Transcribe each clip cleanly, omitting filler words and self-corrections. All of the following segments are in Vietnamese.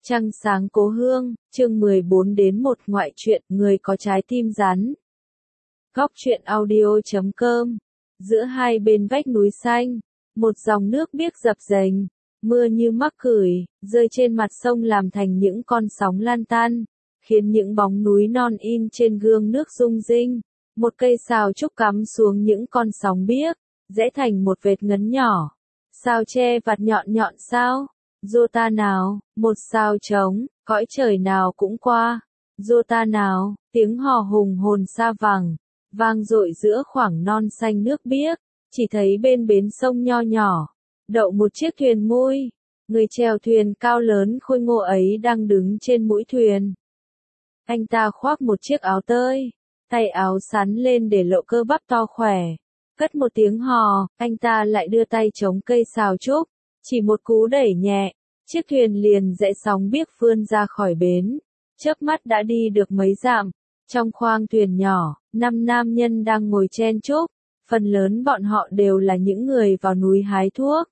Trăng sáng cố hương, chương 14 đến 1 ngoại truyện người có trái tim rắn. Góc truyện audio.com. Giữa hai bên vách núi xanh, một dòng nước biếc dập dềnh, mưa như mắc cửi, rơi trên mặt sông làm thành những con sóng lan tan, khiến những bóng núi non in trên gương nước rung rinh. Một cây sào trúc cắm xuống những con sóng biếc, rẽ thành một vệt ngấn nhỏ. Sao tre vặt nhọn nhọn sao? Dô ta nào, một sao trống, cõi trời nào cũng qua. Dô ta nào, tiếng hò hùng hồn xa vẳng, vang dội giữa khoảng non xanh nước biếc. Chỉ thấy bên bến sông nho nhỏ, đậu một chiếc thuyền mui. Người chèo thuyền cao lớn khôi ngô ấy đang đứng trên mũi thuyền. Anh ta khoác một chiếc áo tơi, tay áo sắn lên để lộ cơ bắp to khỏe. Cất một tiếng hò, anh ta lại đưa tay chống cây sào trúc. Chỉ một cú đẩy nhẹ, chiếc thuyền liền rẽ sóng biếc vươn ra khỏi bến. Chớp mắt đã đi được mấy dặm. Trong khoang thuyền nhỏ, 5 nam nhân đang ngồi chen chúc. Phần lớn bọn họ đều là những người vào núi hái thuốc.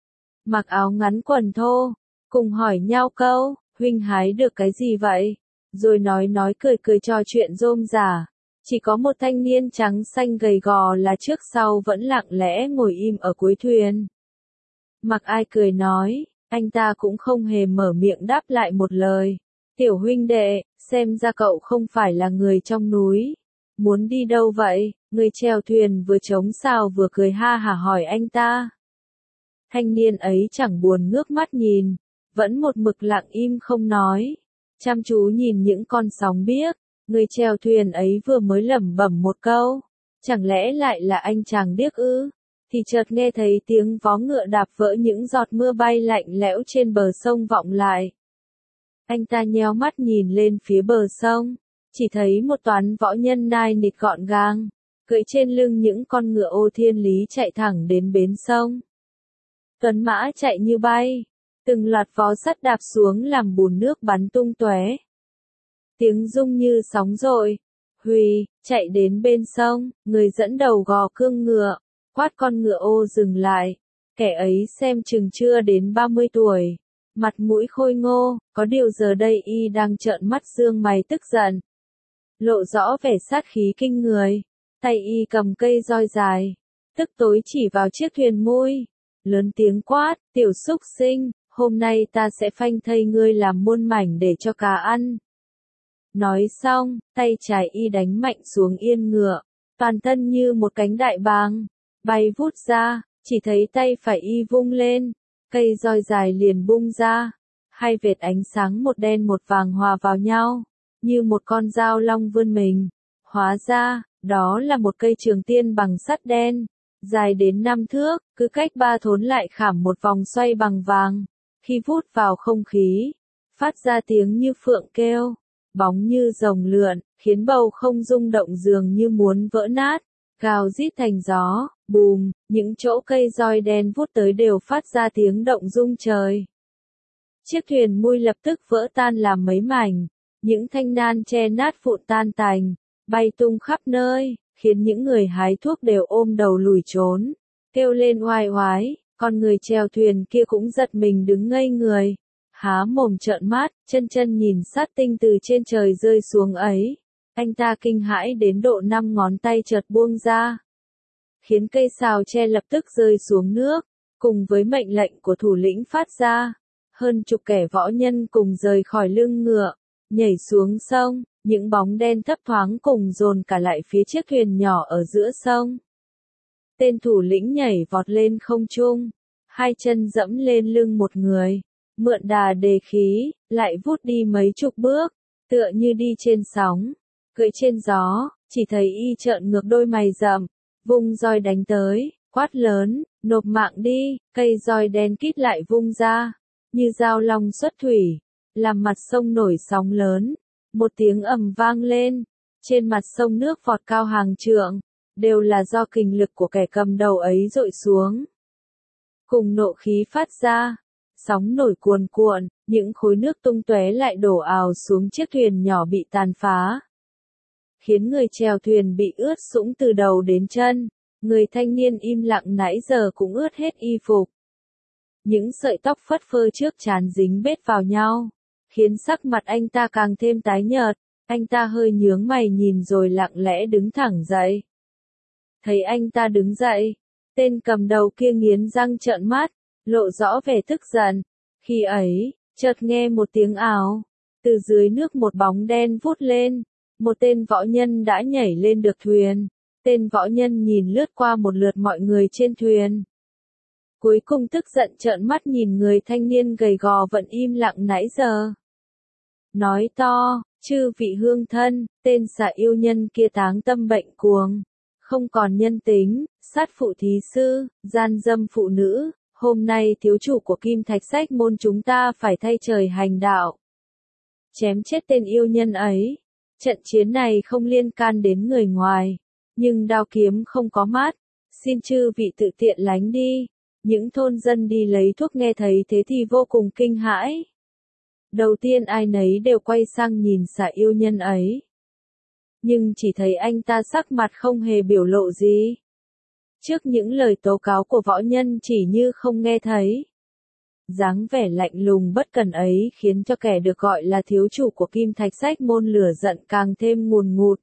Mặc áo ngắn quần thô, cùng hỏi nhau câu, huynh hái được cái gì vậy? Rồi nói cười cười trò chuyện rôm rả. Chỉ có một thanh niên trắng xanh gầy gò là trước sau vẫn lặng lẽ ngồi im ở cuối thuyền. Mặc ai cười nói, anh ta cũng không hề mở miệng đáp lại một lời. Tiểu huynh đệ, xem ra cậu không phải là người trong núi. Muốn đi đâu vậy? Người chèo thuyền vừa chống sào vừa cười ha hả hỏi anh ta. Thanh niên ấy chẳng buồn ngước mắt nhìn, vẫn một mực lặng im không nói. Chăm chú nhìn những con sóng biếc, người chèo thuyền ấy vừa mới lẩm bẩm một câu. Chẳng lẽ lại là anh chàng điếc ư? Thì chợt nghe thấy tiếng vó ngựa đạp vỡ những giọt mưa bay lạnh lẽo trên bờ sông vọng lại. Anh ta nheo mắt nhìn lên phía bờ sông, chỉ thấy một toán võ nhân nai nịt gọn gàng, cưỡi trên lưng những con ngựa ô thiên lý chạy thẳng đến bến sông. Tuấn mã chạy như bay, từng loạt vó sắt đạp xuống làm bùn nước bắn tung tóe. Tiếng rung như sóng dội. Hùy, chạy đến bên sông, người dẫn đầu gò cương ngựa, quát con ngựa ô dừng lại. Kẻ ấy xem chừng chưa đến 30 tuổi, mặt mũi khôi ngô, có điều giờ đây y đang trợn mắt dương mày tức giận. Lộ rõ vẻ sát khí kinh người, tay y cầm cây roi dài, tức tối chỉ vào chiếc thuyền mui, lớn tiếng quát, tiểu súc sinh, hôm nay ta sẽ phanh thây ngươi làm muôn mảnh để cho cá ăn. Nói xong, tay trái y đánh mạnh xuống yên ngựa, toàn thân như một cánh đại bàng, bay vút ra, chỉ thấy tay phải y vung lên, cây roi dài liền bung ra, hai vệt ánh sáng một đen một vàng hòa vào nhau, như một con dao long vươn mình. Hóa ra, đó là một cây trường tiên bằng sắt đen, dài đến 5 thước, cứ cách 3 thốn lại khảm một vòng xoay bằng vàng. Khi vút vào không khí, phát ra tiếng như phượng kêu, bóng như rồng lượn, khiến bầu không rung động dường như muốn vỡ nát, gào rít thành gió, bùm, những chỗ cây roi đen vút tới đều phát ra tiếng động rung trời. Chiếc thuyền mui lập tức vỡ tan làm mấy mảnh, những thanh nan che nát vụn tan tành, bay tung khắp nơi, khiến những người hái thuốc đều ôm đầu lùi trốn, kêu lên oai oái. Con người chèo thuyền kia cũng giật mình đứng ngây người, há mồm trợn mắt, chân nhìn sát tinh từ trên trời rơi xuống ấy. Anh ta kinh hãi đến độ 5 ngón tay chợt buông ra, khiến cây sào tre lập tức rơi xuống nước, cùng với mệnh lệnh của thủ lĩnh phát ra. Hơn chục kẻ võ nhân cùng rời khỏi lưng ngựa, nhảy xuống sông, những bóng đen thấp thoáng cùng dồn cả lại phía chiếc thuyền nhỏ ở giữa sông. Tên thủ lĩnh nhảy vọt lên không trung, hai chân dẫm lên lưng một người, mượn đà đề khí, lại vút đi mấy chục bước, tựa như đi trên sóng, cưỡi trên gió. Chỉ thấy y trợn ngược đôi mày rậm, vung roi đánh tới, quát lớn, nộp mạng đi. Cây roi đen kít lại vung ra, như dao long xuất thủy, làm mặt sông nổi sóng lớn. Một tiếng ầm vang lên, trên mặt sông nước vọt cao hàng trượng, đều là do kình lực của kẻ cầm đầu ấy dội xuống. Cùng nộ khí phát ra, sóng nổi cuồn cuộn, những khối nước tung tóe lại đổ ào xuống chiếc thuyền nhỏ bị tàn phá, khiến người chèo thuyền bị ướt sũng từ đầu đến chân. Người thanh niên im lặng nãy giờ cũng ướt hết y phục. Những sợi tóc phất phơ trước trán dính bết vào nhau, khiến sắc mặt anh ta càng thêm tái nhợt. Anh ta hơi nhướng mày nhìn rồi lặng lẽ đứng thẳng dậy. Thấy anh ta đứng dậy, tên cầm đầu kia nghiến răng trợn mắt, lộ rõ vẻ tức giận. Khi ấy, chợt nghe một tiếng ào, từ dưới nước một bóng đen vút lên, một tên võ nhân đã nhảy lên được thuyền. Tên võ nhân nhìn lướt qua một lượt mọi người trên thuyền. Cuối cùng tức giận trợn mắt nhìn người thanh niên gầy gò vẫn im lặng nãy giờ. Nói to, chư vị hương thân, tên xà yêu nhân kia táng tâm bệnh cuồng, không còn nhân tính, sát phụ thí sư, gian dâm phụ nữ, hôm nay thiếu chủ của Kim Thạch Sách môn chúng ta phải thay trời hành đạo. Chém chết tên yêu nhân ấy. Trận chiến này không liên can đến người ngoài, nhưng đao kiếm không có mắt, xin chư vị tự tiện lánh đi. Những thôn dân đi lấy thuốc nghe thấy thế thì vô cùng kinh hãi. Đầu tiên ai nấy đều quay sang nhìn xà yêu nhân ấy. Nhưng chỉ thấy anh ta sắc mặt không hề biểu lộ gì. Trước những lời tố cáo của võ nhân chỉ như không nghe thấy. Dáng vẻ lạnh lùng bất cần ấy khiến cho kẻ được gọi là thiếu chủ của Kim Thạch Sách môn lửa giận càng thêm ngùn ngụt.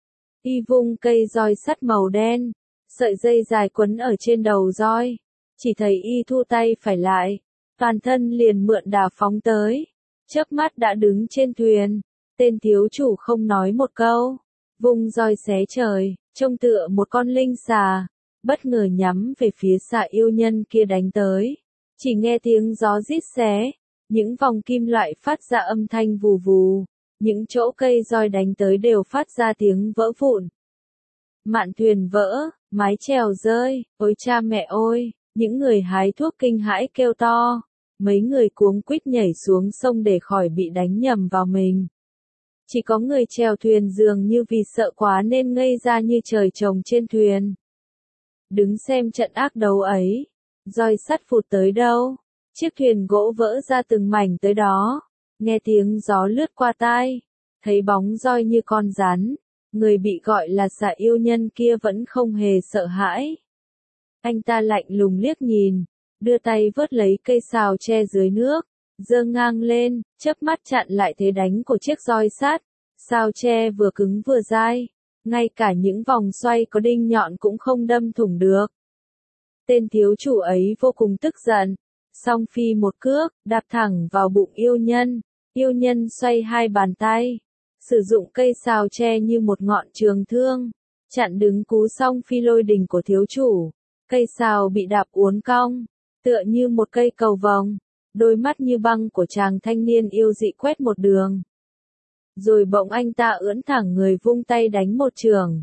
Y vung cây roi sắt màu đen, sợi dây dài quấn ở trên đầu roi. Chỉ thấy y thu tay phải lại, toàn thân liền mượn đà phóng tới. Chớp mắt đã đứng trên thuyền, tên thiếu chủ không nói một câu, vung roi xé trời, trông tựa một con linh xà, bất ngờ nhắm về phía xà yêu nhân kia đánh tới. Chỉ nghe tiếng gió rít xé, những vòng kim loại phát ra âm thanh vù vù, những chỗ cây roi đánh tới đều phát ra tiếng vỡ vụn. Mạn thuyền vỡ, mái chèo rơi, ôi cha mẹ ôi, những người hái thuốc kinh hãi kêu to, mấy người cuống quýt nhảy xuống sông để khỏi bị đánh nhầm vào mình. Chỉ có người chèo thuyền dường như vì sợ quá nên ngây ra như trời trồng trên thuyền. Đứng xem trận ác đấu ấy. Roi sắt phụt tới đâu, chiếc thuyền gỗ vỡ ra từng mảnh tới đó, nghe tiếng gió lướt qua tai, thấy bóng roi như con rắn, người bị gọi là xà yêu nhân kia vẫn không hề sợ hãi. Anh ta lạnh lùng liếc nhìn, đưa tay vớt lấy cây sào tre dưới nước, giơ ngang lên, chớp mắt chặn lại thế đánh của chiếc roi sắt. Sào tre vừa cứng vừa dai, ngay cả những vòng xoay có đinh nhọn cũng không đâm thủng được. Tên thiếu chủ ấy vô cùng tức giận, song phi một cước, đạp thẳng vào bụng yêu nhân xoay hai bàn tay, sử dụng cây sào tre như một ngọn trường thương, chặn đứng cú song phi lôi đình của thiếu chủ. Cây sào bị đạp uốn cong, tựa như một cây cầu vồng, đôi mắt như băng của chàng thanh niên yêu dị quét một đường. Rồi bỗng anh ta ưỡn thẳng người vung tay đánh một chưởng.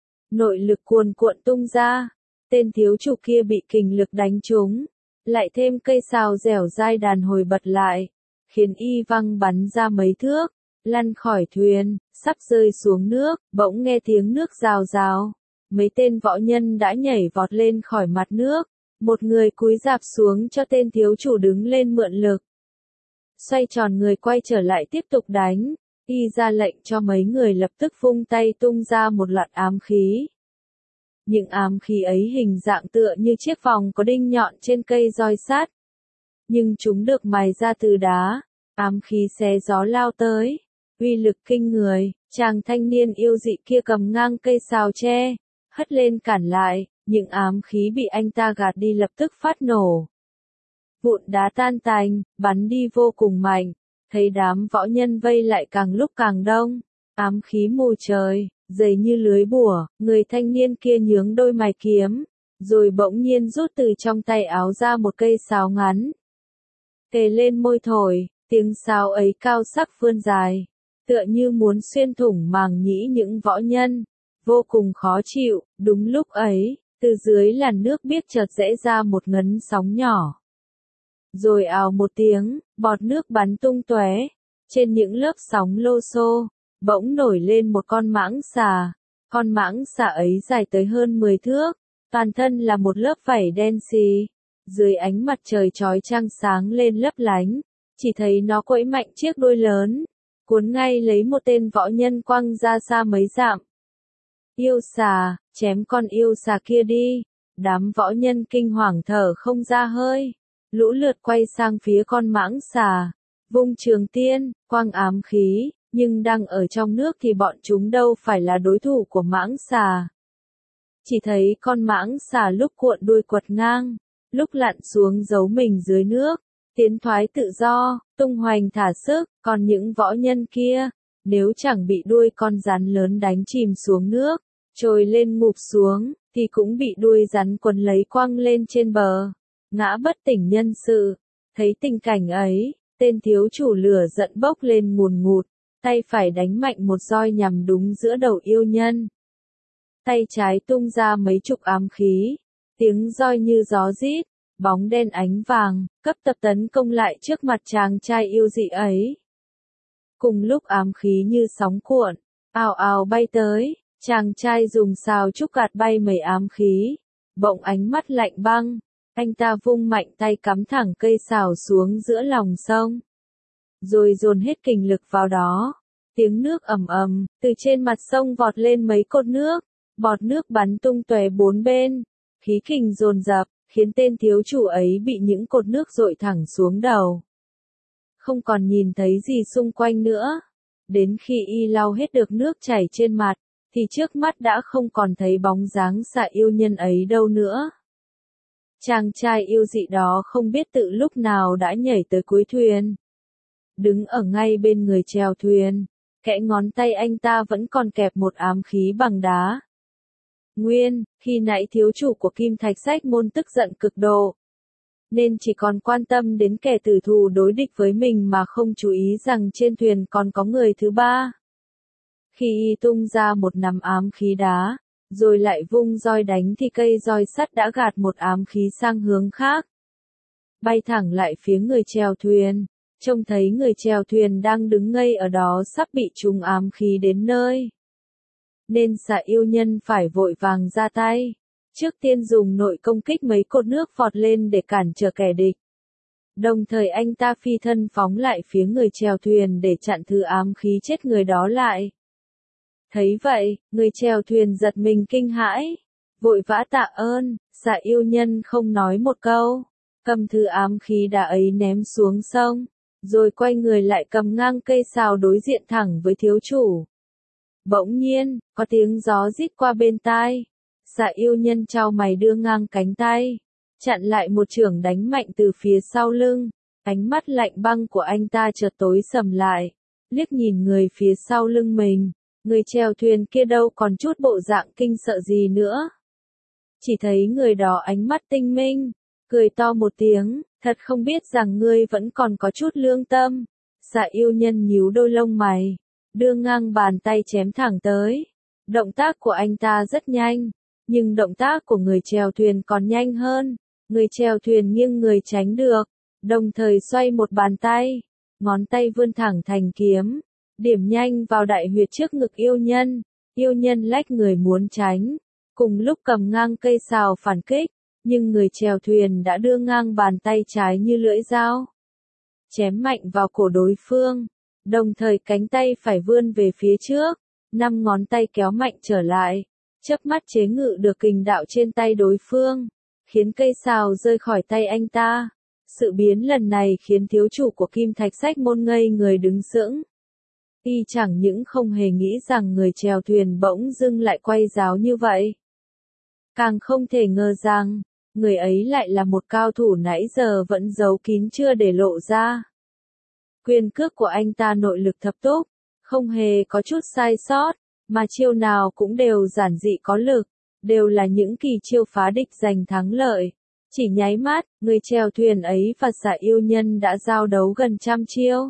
Nội lực cuồn cuộn tung ra. Tên thiếu chủ kia bị kình lực đánh trúng, lại thêm cây sào dẻo dai đàn hồi bật lại, khiến y văng bắn ra mấy thước, lăn khỏi thuyền, sắp rơi xuống nước, bỗng nghe tiếng nước rào rào. Mấy tên võ nhân đã nhảy vọt lên khỏi mặt nước, một người cúi rạp xuống cho tên thiếu chủ đứng lên mượn lực. Xoay tròn người quay trở lại tiếp tục đánh, y ra lệnh cho mấy người lập tức vung tay tung ra một loạt ám khí. Những ám khí ấy hình dạng tựa như chiếc vòng có đinh nhọn trên cây roi sắt. Nhưng chúng được mài ra từ đá, ám khí xé gió lao tới, uy lực kinh người, chàng thanh niên yêu dị kia cầm ngang cây sào tre, hất lên cản lại, những ám khí bị anh ta gạt đi lập tức phát nổ. Vụn đá tan tành, bắn đi vô cùng mạnh, thấy đám võ nhân vây lại càng lúc càng đông, ám khí mù trời. Dày như lưới bùa, người thanh niên kia nhướng đôi mày kiếm, rồi bỗng nhiên rút từ trong tay áo ra một cây sáo ngắn. Kề lên môi thổi, tiếng sáo ấy cao sắc vươn dài, tựa như muốn xuyên thủng màng nhĩ những võ nhân, vô cùng khó chịu. Đúng lúc ấy, từ dưới làn nước biếc chợt rẽ ra một ngấn sóng nhỏ. Rồi ào một tiếng, bọt nước bắn tung tóe, trên những lớp sóng lô xô. Bỗng nổi lên một con mãng xà. Con mãng xà ấy dài tới hơn 10 thước, toàn thân là một lớp vảy đen xì. Dưới ánh mặt trời chói chang sáng lên lấp lánh, chỉ thấy nó quẫy mạnh chiếc đuôi lớn, cuốn ngay lấy một tên võ nhân quăng ra xa mấy dặm. Yêu xà, chém con yêu xà kia đi. Đám võ nhân kinh hoàng thở không ra hơi, lũ lượt quay sang phía con mãng xà. vung trường tiên, quang ám khí, nhưng đang ở trong nước thì bọn chúng đâu phải là đối thủ của mãng xà. Chỉ thấy con mãng xà lúc cuộn đuôi quật ngang, lúc lặn xuống giấu mình dưới nước, tiến thoái tự do, tung hoành thả sức, còn những võ nhân kia, nếu chẳng bị đuôi con rắn lớn đánh chìm xuống nước, trồi lên ngụp xuống, thì cũng bị đuôi rắn quấn lấy quăng lên trên bờ, ngã bất tỉnh nhân sự. Thấy tình cảnh ấy, tên thiếu chủ lửa giận bốc lên ngùn ngụt, tay phải đánh mạnh một roi nhằm đúng giữa đầu yêu nhân. Tay trái tung ra mấy chục ám khí, tiếng roi như gió rít, bóng đen ánh vàng, cấp tập tấn công lại trước mặt chàng trai yêu dị ấy. Cùng lúc ám khí như sóng cuộn, ào ào bay tới, chàng trai dùng sào trúc gạt bay mấy ám khí, bỗng ánh mắt lạnh băng, anh ta vung mạnh tay cắm thẳng cây sào xuống giữa lòng sông. Rồi dồn hết kình lực vào đó, tiếng nước ầm ầm, từ trên mặt sông vọt lên mấy cột nước, bọt nước bắn tung tóe bốn bên, khí kình dồn dập, khiến tên thiếu chủ ấy bị những cột nước dội thẳng xuống đầu. Không còn nhìn thấy gì xung quanh nữa. Đến khi y lau hết được nước chảy trên mặt, thì trước mắt đã không còn thấy bóng dáng xà yêu nhân ấy đâu nữa. Chàng trai yêu dị đó không biết tự lúc nào đã nhảy tới cuối thuyền. Đứng ở ngay bên người chèo thuyền, kẽ ngón tay anh ta vẫn còn kẹp một ám khí bằng đá. Nguyên, khi nãy thiếu chủ của Kim Thạch Sách Môn tức giận cực độ, nên chỉ còn quan tâm đến kẻ tử thù đối địch với mình mà không chú ý rằng trên thuyền còn có người thứ ba. Khi y tung ra một nắm ám khí đá, rồi lại vung roi đánh thì cây roi sắt đã gạt một ám khí sang hướng khác, bay thẳng lại phía người chèo thuyền. Trông thấy người chèo thuyền đang đứng ngây ở đó sắp bị trúng ám khí đến nơi, nên xà yêu nhân phải vội vàng ra tay. Trước tiên dùng nội công kích mấy cột nước vọt lên để cản trở kẻ địch. Đồng thời anh ta phi thân phóng lại phía người chèo thuyền để chặn thứ ám khí chết người đó lại. Thấy vậy, người chèo thuyền giật mình kinh hãi, vội vã tạ ơn. Xà yêu nhân không nói một câu, cầm thứ ám khí đá ấy ném xuống sông, rồi quay người lại cầm ngang cây sào đối diện thẳng với thiếu chủ. Bỗng nhiên, có tiếng gió rít qua bên tai. Xà yêu nhân chau mày đưa ngang cánh tay, chặn lại một chưởng đánh mạnh từ phía sau lưng. Ánh mắt lạnh băng của anh ta chợt tối sầm lại, liếc nhìn người phía sau lưng mình. Người chèo thuyền kia đâu còn chút bộ dạng kinh sợ gì nữa. Chỉ thấy người đó ánh mắt tinh minh, cười to một tiếng, thật không biết rằng ngươi vẫn còn có chút lương tâm. Xà yêu nhân nhíu đôi lông mày, đưa ngang bàn tay chém thẳng tới. Động tác của anh ta rất nhanh, nhưng động tác của người chèo thuyền còn nhanh hơn. Người chèo thuyền nghiêng người tránh được, đồng thời xoay một bàn tay, ngón tay vươn thẳng thành kiếm, điểm nhanh vào đại huyệt trước ngực yêu nhân. Yêu nhân lách người muốn tránh, cùng lúc cầm ngang cây sào phản kích, nhưng người chèo thuyền đã đưa ngang bàn tay trái như lưỡi dao, chém mạnh vào cổ đối phương, đồng thời cánh tay phải vươn về phía trước, 5 ngón tay kéo mạnh trở lại, chớp mắt chế ngự được kình đạo trên tay đối phương, khiến cây sào rơi khỏi tay anh ta. Sự biến lần này khiến thiếu chủ của Kim Thạch Sách Môn ngây người đứng sững. Y chẳng những không hề nghĩ rằng người chèo thuyền bỗng dưng lại quay giáo như vậy, càng không thể ngờ rằng người ấy lại là một cao thủ nãy giờ vẫn giấu kín chưa để lộ ra. Quyền cước của anh ta nội lực thập túc, không hề có chút sai sót, mà chiêu nào cũng đều giản dị có lực, đều là những kỳ chiêu phá địch giành thắng lợi. Chỉ nháy mắt, người chèo thuyền ấy và xà yêu nhân đã giao đấu gần 100 chiêu.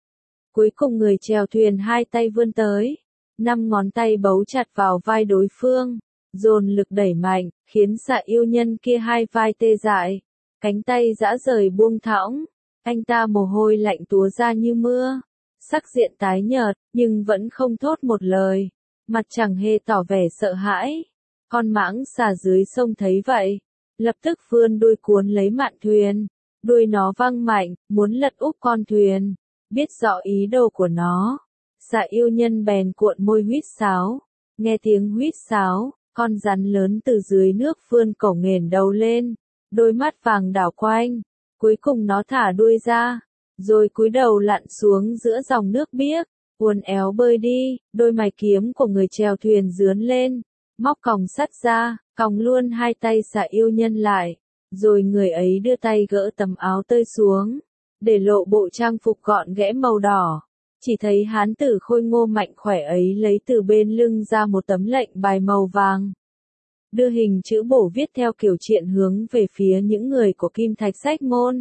Cuối cùng người chèo thuyền hai tay vươn tới, 5 ngón tay bấu chặt vào vai đối phương, dồn lực đẩy mạnh, khiến xà yêu nhân kia hai vai tê dại, cánh tay rã rời buông thõng. Anh ta mồ hôi lạnh túa ra như mưa, sắc diện tái nhợt, nhưng vẫn không thốt một lời, mặt chẳng hề tỏ vẻ sợ hãi. Con mãng xà dưới sông thấy vậy, lập tức vươn đuôi cuốn lấy mạn thuyền, đuôi nó văng mạnh, muốn lật úp con thuyền. Biết rõ ý đồ của nó, xà yêu nhân bèn cuộn môi huýt sáo. Nghe tiếng huýt sáo, con rắn lớn từ dưới nước vươn cổ nghển đầu lên, đôi mắt vàng đảo quanh, cuối cùng nó thả đuôi ra, rồi cúi đầu lặn xuống giữa dòng nước biếc, uốn éo bơi đi, đôi mày kiếm của người chèo thuyền rướn lên, móc còng sắt ra, còng luôn hai tay xả yêu nhân lại, rồi người ấy đưa tay gỡ tấm áo tơi xuống, để lộ bộ trang phục gọn ghẽ màu đỏ. Chỉ thấy hán tử khôi ngô mạnh khỏe ấy lấy từ bên lưng ra một tấm lệnh bài màu vàng, đưa hình chữ bổ viết theo kiểu triện hướng về phía những người của Kim Thạch Sách Môn.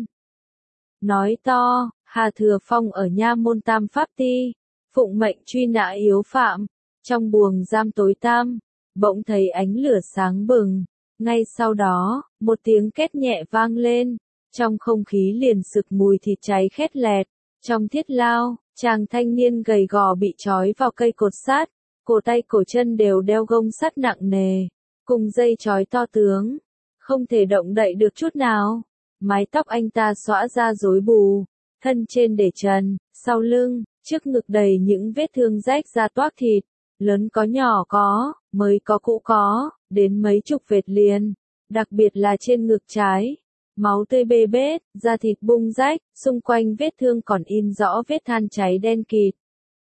Nói to, Hà Thừa Phong ở nha môn Tam Pháp Ti, phụng mệnh truy nã yếu phạm, trong buồng giam tối tăm, bỗng thấy ánh lửa sáng bừng, ngay sau đó, một tiếng két nhẹ vang lên, trong không khí liền sực mùi thịt cháy khét lẹt, trong thiết lao, chàng thanh niên gầy gò bị trói vào cây cột sắt, cổ tay cổ chân đều đeo gông sắt nặng nề, cùng dây trói to tướng, không thể động đậy được chút nào. Mái tóc anh ta xõa ra rối bù, thân trên để trần, sau lưng, trước ngực đầy những vết thương rách ra toác thịt, lớn có nhỏ có, mới có cũ có, đến mấy chục vệt liền, đặc biệt là trên ngực trái. Máu tươi bê bết, da thịt bung rách, xung quanh vết thương còn in rõ vết than cháy đen kịt.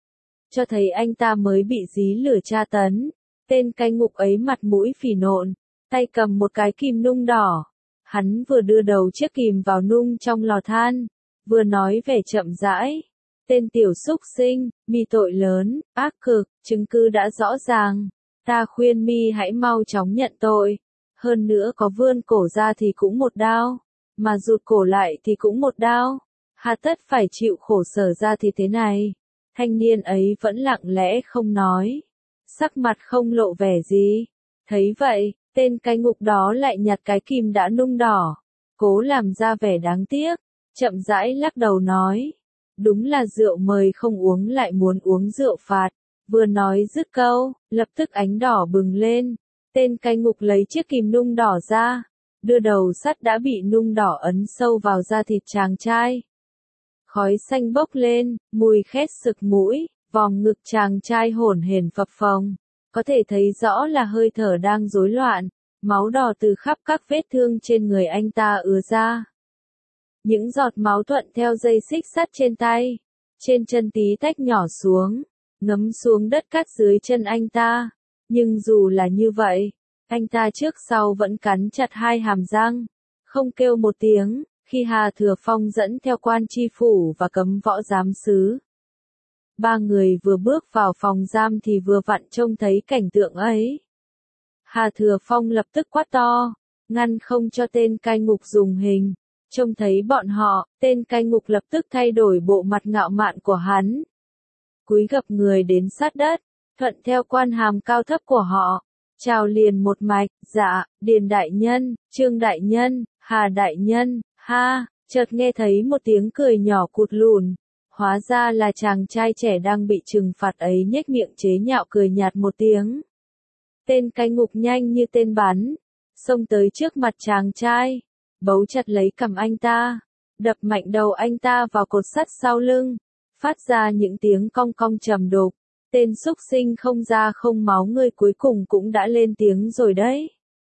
Cho thấy anh ta mới bị dí lửa tra tấn. Tên cai ngục ấy mặt mũi phì nộn, tay cầm một cái kim nung đỏ. Hắn vừa đưa đầu chiếc kìm vào nung trong lò than, vừa nói vẻ chậm rãi. Tên tiểu súc sinh, mi tội lớn, ác cực, chứng cứ đã rõ ràng. Ta khuyên mi hãy mau chóng nhận tội. Hơn nữa có vươn cổ ra thì cũng một đao, mà rụt cổ lại thì cũng một đao. Hà tất phải chịu khổ sở ra thì thế này. Thanh niên ấy vẫn lặng lẽ không nói, sắc mặt không lộ vẻ gì. Thấy vậy, tên cai ngục đó lại nhặt cái kim đã nung đỏ, cố làm ra vẻ đáng tiếc, chậm rãi lắc đầu nói. Đúng là rượu mời không uống lại muốn uống rượu phạt. Vừa nói dứt câu, lập tức ánh đỏ bừng lên. Tên cai ngục lấy chiếc kìm nung đỏ ra, đưa đầu sắt đã bị nung đỏ ấn sâu vào da thịt chàng trai. Khói xanh bốc lên, mùi khét sực mũi, vòng ngực chàng trai hổn hển phập phồng, có thể thấy rõ là hơi thở đang rối loạn, máu đỏ từ khắp các vết thương trên người anh ta ứa ra. Những giọt máu thuận theo dây xích sắt trên tay, trên chân tí tách nhỏ xuống, ngấm xuống đất cát dưới chân anh ta. Nhưng dù là như vậy, anh ta trước sau vẫn cắn chặt hai hàm răng, không kêu một tiếng, khi Hà Thừa Phong dẫn theo quan tri phủ và cấm võ giám sứ. Ba người vừa bước vào phòng giam thì vừa vặn trông thấy cảnh tượng ấy. Hà Thừa Phong lập tức quát to, ngăn không cho tên cai ngục dùng hình. Trông thấy bọn họ, tên cai ngục lập tức thay đổi bộ mặt ngạo mạn của hắn. Cúi gập người đến sát đất, thuận theo quan hàm cao thấp của họ, chào liền một mạch, dạ, Điền đại nhân, Trương đại nhân, Hà đại nhân, ha, chợt nghe thấy một tiếng cười nhỏ cụt lùn. Hóa ra là chàng trai trẻ đang bị trừng phạt ấy nhếch miệng chế nhạo cười nhạt một tiếng. Tên cai ngục nhanh như tên bắn, xông tới trước mặt chàng trai, bấu chặt lấy cằm anh ta, đập mạnh đầu anh ta vào cột sắt sau lưng, phát ra những tiếng cong cong trầm đục. Tên xúc sinh không da không máu ngươi cuối cùng cũng đã lên tiếng rồi đấy.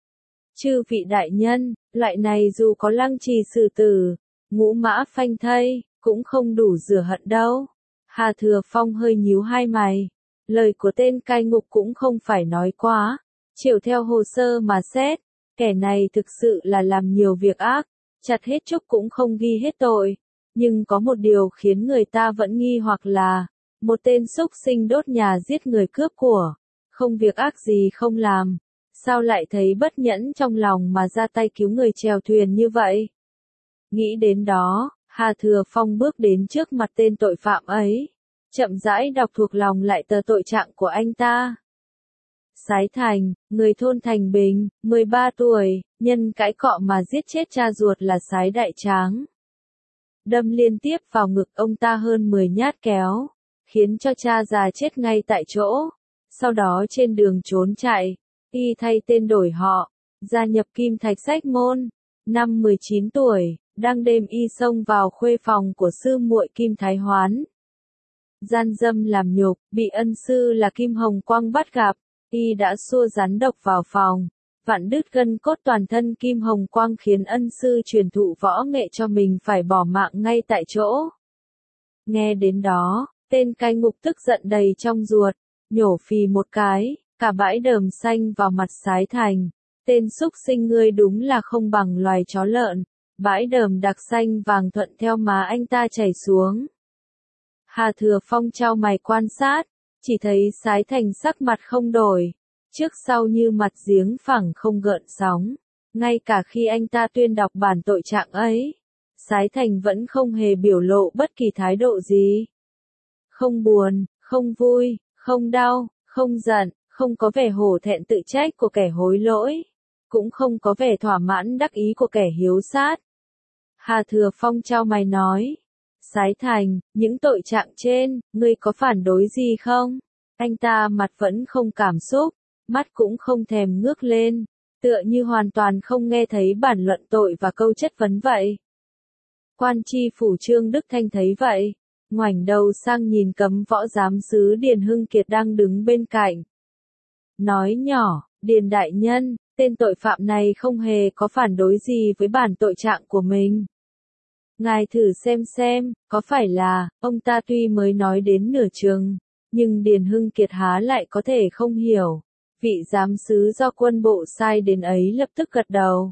Chư vị đại nhân, loại này dù có lăng trì xử tử, ngũ mã phanh thây, cũng không đủ rửa hận đâu. Hà Thừa Phong hơi nhíu hai mày. Lời của tên cai ngục cũng không phải nói quá. Chiều theo hồ sơ mà xét, kẻ này thực sự là làm nhiều việc ác, chặt hết trúc cũng không ghi hết tội. Nhưng có một điều khiến người ta vẫn nghi hoặc là, một tên xúc sinh đốt nhà giết người cướp của, không việc ác gì không làm, sao lại thấy bất nhẫn trong lòng mà ra tay cứu người chèo thuyền như vậy? Nghĩ đến đó, Hà Thừa Phong bước đến trước mặt tên tội phạm ấy, chậm rãi đọc thuộc lòng lại tờ tội trạng của anh ta. Sái Thành, người thôn Thành Bình, 13 tuổi, nhân cãi cọ mà giết chết cha ruột là Sái Đại Tráng. Đâm liên tiếp vào ngực ông ta hơn 10 nhát kéo, khiến cho cha già chết ngay tại chỗ. Sau đó trên đường trốn chạy, y thay tên đổi họ, gia nhập Kim Thạch Sách Môn. Năm 19 tuổi, đang đêm y xông vào khuê phòng của sư muội Kim Thái Hoán. Gian dâm làm nhục, bị ân sư là Kim Hồng Quang bắt gặp, y đã xua rắn độc vào phòng, vặn đứt gân cốt toàn thân Kim Hồng Quang khiến ân sư truyền thụ võ nghệ cho mình phải bỏ mạng ngay tại chỗ. Nghe đến đó, tên cai ngục tức giận đầy trong ruột, nhổ phì một cái, cả bãi đờm xanh vào mặt Sái Thành. Tên súc sinh ngươi đúng là không bằng loài chó lợn. Bãi đờm đặc xanh vàng thuận theo má anh ta chảy xuống. Hà Thừa Phong chau mày quan sát, chỉ thấy Sái Thành sắc mặt không đổi, trước sau như mặt giếng phẳng không gợn sóng. Ngay cả khi anh ta tuyên đọc bản tội trạng ấy, Sái Thành vẫn không hề biểu lộ bất kỳ thái độ gì. Không buồn, không vui, không đau, không giận, không có vẻ hổ thẹn tự trách của kẻ hối lỗi, cũng không có vẻ thỏa mãn đắc ý của kẻ hiếu sát. Hà Thừa Phong chau mày nói, Sái Thành, những tội trạng trên, ngươi có phản đối gì không? Anh ta mặt vẫn không cảm xúc, mắt cũng không thèm ngước lên, tựa như hoàn toàn không nghe thấy bản luận tội và câu chất vấn vậy. Quan tri phủ Trương Đức Thanh thấy vậy, ngoảnh đầu sang nhìn Cấm Võ Giám sứ Điền Hưng Kiệt đang đứng bên cạnh. Nói nhỏ, Điền đại nhân, tên tội phạm này không hề có phản đối gì với bản tội trạng của mình. Ngài thử xem, có phải là, ông ta tuy mới nói đến nửa chừng, nhưng Điền Hưng Kiệt há lại có thể không hiểu. Vị giám sứ do quân bộ sai đến ấy lập tức gật đầu.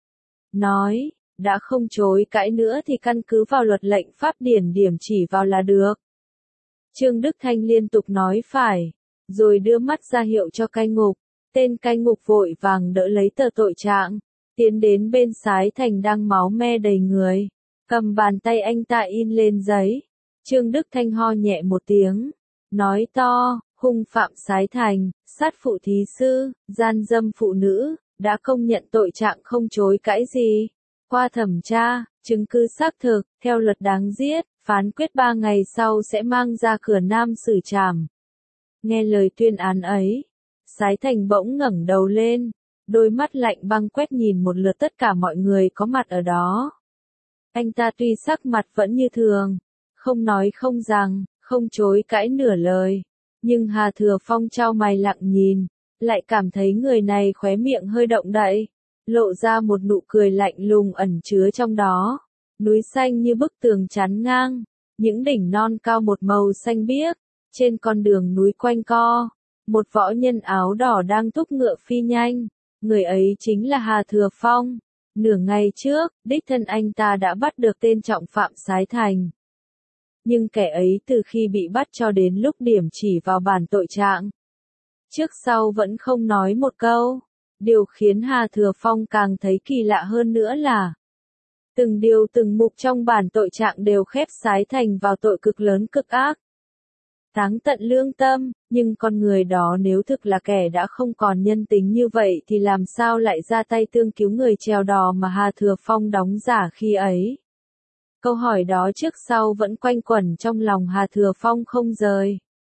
Nói, đã không chối cãi nữa thì căn cứ vào luật lệnh pháp điển điểm chỉ vào là được. Trương Đức Thanh liên tục nói phải, rồi đưa mắt ra hiệu cho cai ngục. Tên cai ngục vội vàng đỡ lấy tờ tội trạng, tiến đến bên Sái Thành đang máu me đầy người, cầm bàn tay anh ta in lên giấy. Trương Đức Thanh ho nhẹ một tiếng, nói to, hung phạm Sái Thành, sát phụ thí sư, gian dâm phụ nữ, đã công nhận tội trạng không chối cãi gì. Qua thẩm tra, chứng cứ xác thực, theo luật đáng giết, phán quyết 3 ngày sau sẽ mang ra cửa Nam xử trảm. Nghe lời tuyên án ấy, Sái Thành bỗng ngẩng đầu lên, đôi mắt lạnh băng quét nhìn một lượt tất cả mọi người có mặt ở đó. Anh ta tuy sắc mặt vẫn như thường, không nói không rằng, không chối cãi nửa lời, nhưng Hà Thừa Phong chau mày lặng nhìn, lại cảm thấy người này khóe miệng hơi động đậy, lộ ra một nụ cười lạnh lùng ẩn chứa trong đó. Núi xanh như bức tường chắn ngang, những đỉnh non cao một màu xanh biếc, trên con đường núi quanh co, một võ nhân áo đỏ đang thúc ngựa phi nhanh, người ấy chính là Hà Thừa Phong. Nửa ngày trước, đích thân anh ta đã bắt được tên trọng phạm Sái Thành. Nhưng kẻ ấy từ khi bị bắt cho đến lúc điểm chỉ vào bản tội trạng, trước sau vẫn không nói một câu. Điều khiến Hà Thừa Phong càng thấy kỳ lạ hơn nữa là từng điều từng mục trong bản tội trạng đều khép Sái Thành vào tội cực lớn cực ác. Táng tận lương tâm, nhưng con người đó nếu thực là kẻ đã không còn nhân tính như vậy thì làm sao lại ra tay tương cứu người chèo đò mà Hà Thừa Phong đóng giả khi ấy? Câu hỏi đó trước sau vẫn quanh quẩn trong lòng Hà Thừa Phong không rời.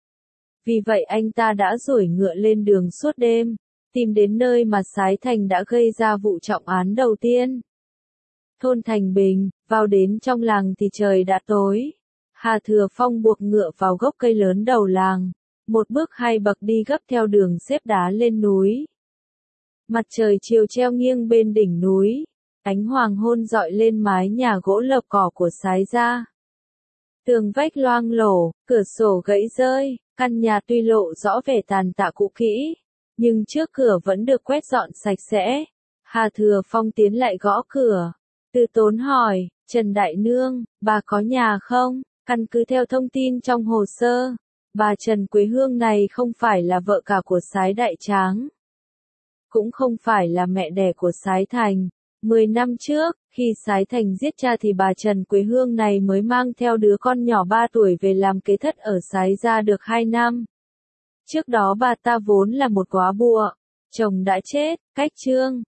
Vì vậy anh ta đã giổi ngựa lên đường suốt đêm, tìm đến nơi mà Sái Thành đã gây ra vụ trọng án đầu tiên. Thôn Thành Bình, vào đến trong làng thì trời đã tối. Hà Thừa Phong buộc ngựa vào gốc cây lớn đầu làng, một bước hai bậc đi gấp theo đường xếp đá lên núi. Mặt trời chiều treo nghiêng bên đỉnh núi, ánh hoàng hôn rọi lên mái nhà gỗ lợp cỏ của Sái gia. Tường vách loang lổ, cửa sổ gãy rơi, căn nhà tuy lộ rõ vẻ tàn tạ cũ kỹ, nhưng trước cửa vẫn được quét dọn sạch sẽ. Hà Thừa Phong tiến lại gõ cửa. Từ Tốn hỏi, Trần Đại Nương, bà có nhà không? Căn cứ theo thông tin trong hồ sơ, bà Trần Quế Hương này không phải là vợ cả của Sái Đại Tráng, cũng không phải là mẹ đẻ của Sái Thành. 10 năm trước, khi Sái Thành giết cha thì bà Trần Quế Hương này mới mang theo đứa con nhỏ 3 tuổi về làm kế thất ở Sái gia được 2 năm. Trước đó bà ta vốn là một góa bụa, chồng đã chết, cách chương.